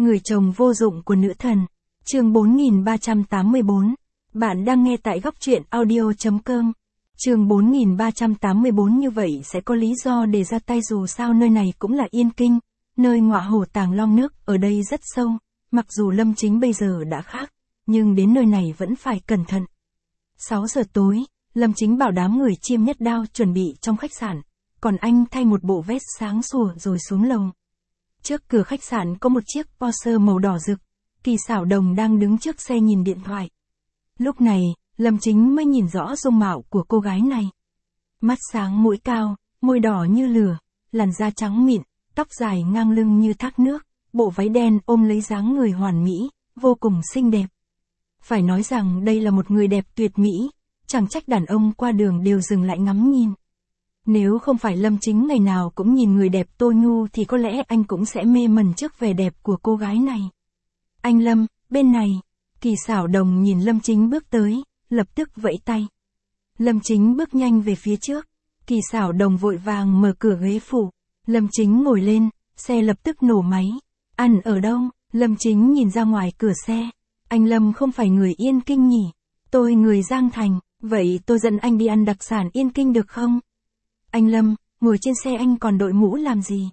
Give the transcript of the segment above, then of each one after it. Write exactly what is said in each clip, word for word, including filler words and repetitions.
Người chồng vô dụng của nữ thần. Chương bốn nghìn ba trăm tám mươi bốn. Bạn đang nghe tại góc truyện audio chấm com. Chương bốn nghìn ba trăm tám mươi bốn. Như vậy sẽ có lý do để ra tay, dù sao nơi này cũng là Yên Kinh, nơi ngọa hổ tàng long nước, ở đây rất sâu, mặc dù Lâm Chính bây giờ đã khác, nhưng đến nơi này vẫn phải cẩn thận. sáu giờ tối, Lâm Chính bảo đám người Chiêm Nhất Đao chuẩn bị trong khách sạn, còn anh thay một bộ vest sáng sủa rồi xuống lầu. Trước cửa khách sạn có một chiếc Porsche màu đỏ rực, Kỳ Xảo Đồng đang đứng trước xe nhìn điện thoại. Lúc này, Lâm Chính mới nhìn rõ dung mạo của cô gái này. Mắt sáng mũi cao, môi đỏ như lửa, làn da trắng mịn, tóc dài ngang lưng như thác nước, bộ váy đen ôm lấy dáng người hoàn mỹ, vô cùng xinh đẹp. Phải nói rằng đây là một người đẹp tuyệt mỹ, chẳng trách đàn ông qua đường đều dừng lại ngắm nhìn. Nếu không phải Lâm Chính ngày nào cũng nhìn người đẹp Tô Nhu thì có lẽ anh cũng sẽ mê mẩn trước vẻ đẹp của cô gái này. Anh Lâm, bên này. Kỳ Xảo Đồng nhìn Lâm Chính bước tới, lập tức vẫy tay. Lâm Chính bước nhanh về phía trước, Kỳ Xảo Đồng vội vàng mở cửa ghế phụ. Lâm Chính ngồi lên, xe lập tức nổ máy. Ăn ở đâu? Lâm Chính nhìn ra ngoài cửa xe. Anh Lâm không phải người Yên Kinh nhỉ? Tôi người Giang Thành, vậy tôi dẫn anh đi ăn đặc sản Yên Kinh được không? Anh Lâm, ngồi trên xe anh còn đội mũ làm gì?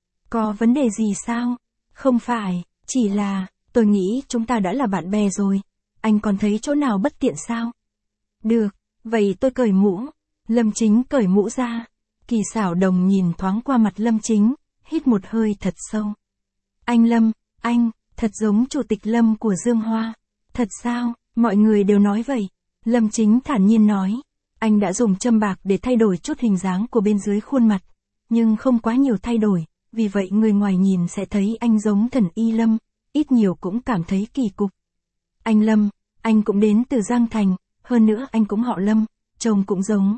Có vấn đề gì sao? Không phải, chỉ là, tôi nghĩ chúng ta đã là bạn bè rồi. Anh còn thấy chỗ nào bất tiện sao? Được, vậy tôi cởi mũ. Lâm Chính cởi mũ ra. Kỳ Xảo Đồng nhìn thoáng qua mặt Lâm Chính, hít một hơi thật sâu. Anh Lâm, anh, thật giống Chủ tịch Lâm của Dương Hoa. Thật sao? Mọi người đều nói vậy. Lâm Chính thản nhiên nói. Anh đã dùng châm bạc để thay đổi chút hình dáng của bên dưới khuôn mặt, nhưng không quá nhiều thay đổi, vì vậy người ngoài nhìn sẽ thấy anh giống thần y Lâm, ít nhiều cũng cảm thấy kỳ cục. Anh Lâm, anh cũng đến từ Giang Thành, hơn nữa anh cũng họ Lâm, trông cũng giống.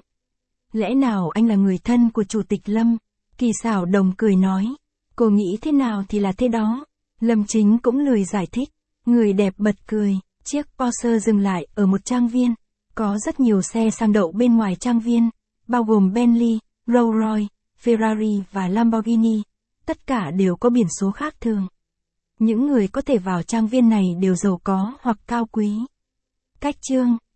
Lẽ nào anh là người thân của Chủ tịch Lâm? Kỳ Xảo Đồng cười nói. Cô nghĩ thế nào thì là thế đó. Lâm Chính cũng lười giải thích. Người đẹp bật cười. Chiếc Porsche dừng lại ở một trang viên. Có rất nhiều xe sang đậu bên ngoài trang viên, bao gồm Bentley, Rolls-Royce, Ferrari và Lamborghini. Tất cả đều có biển số khác thường. Những người có thể vào trang viên này đều giàu có hoặc cao quý. Cách chương,